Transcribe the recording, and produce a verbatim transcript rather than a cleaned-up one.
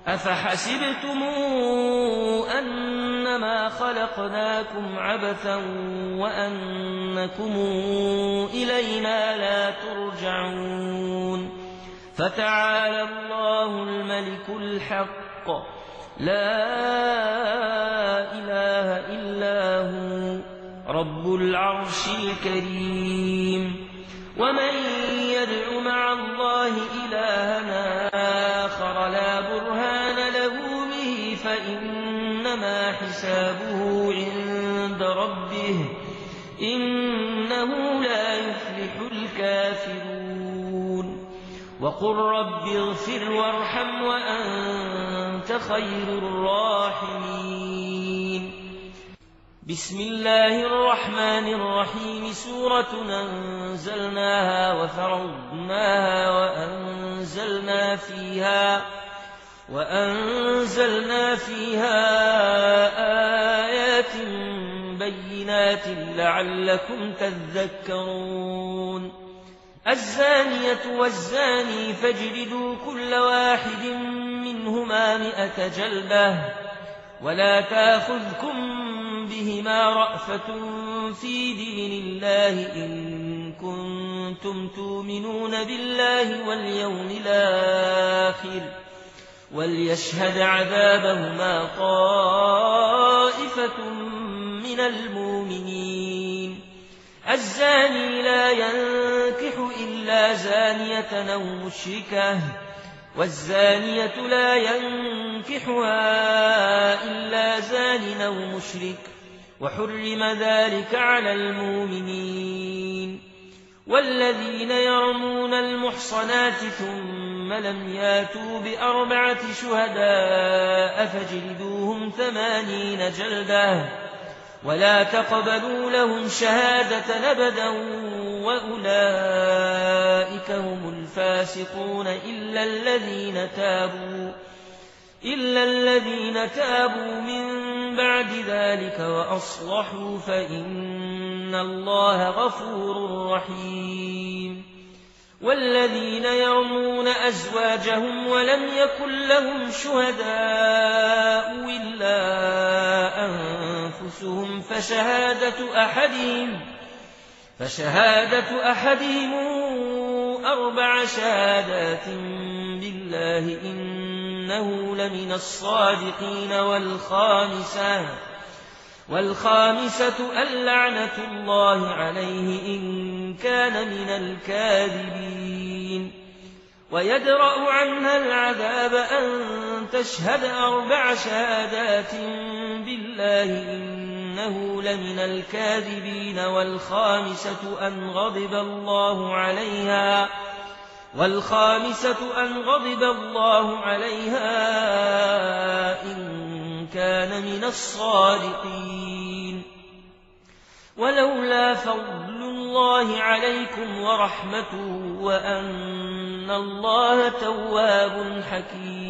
أفحسبتم أنما خلقناكم عبثا وأنكم إلينا لا ترجعون فتعالى الله الملك الحق لا إله إلا هو رب العرش الكريم ومن يدع مع الله إلها آخر لا برهان له به فإنما حسابه عند ربه إنه لا يفلح الكافرون وقل رب اغفر وارحم وأنت خير الراحمين بسم الله الرحمن الرحيم سورة أنزلناها وفرضناها وأنزلنا فيها وأنزلنا فيها آيات بينات لعلكم تذكرون الزانية والزاني فاجلدوا كل واحد منهما مئة جلدة ولا تأخذكم بهما رأفة في دين الله إن كنتم تؤمنون بالله واليوم الآخر وليشهد عذابهما طائفة من المؤمنين الزاني لا ينكح إلا زانية أو مشركة والزانية لا ينكحها إلا زان أو مشرك وحرم ذلك على المؤمنين والذين يرمون المحصنات ثم لم ياتوا بأربعة شهداء فاجلدوهم ثمانين جلدة ولا تقبلوا لهم شهادة أبدا وأولئك هم الفاسقون إلا الذين تابوا إلا الذين تابوا من بعد ذلك وأصلحوا فإن الله غفور رحيم والذين يرمون أزواجهم ولم يكن لهم شهداء إلا أنفسهم فشهادة أحدهم فشهادة أحدهم أربع شهادات بالله إنه لمن الصادقين والخامسة والخامسة اللعنة الله عليه إن كان من الكاذبين ويدرأ عنها العذاب أن تشهد أربع شهادات بالله إنه لمن الكاذبين والخامسة أن غضب الله عليها والخامسة أن غضب الله عليها إن كان من الصادقين ولولا فضل الله عليكم ورحمته وأن الله تواب حكيم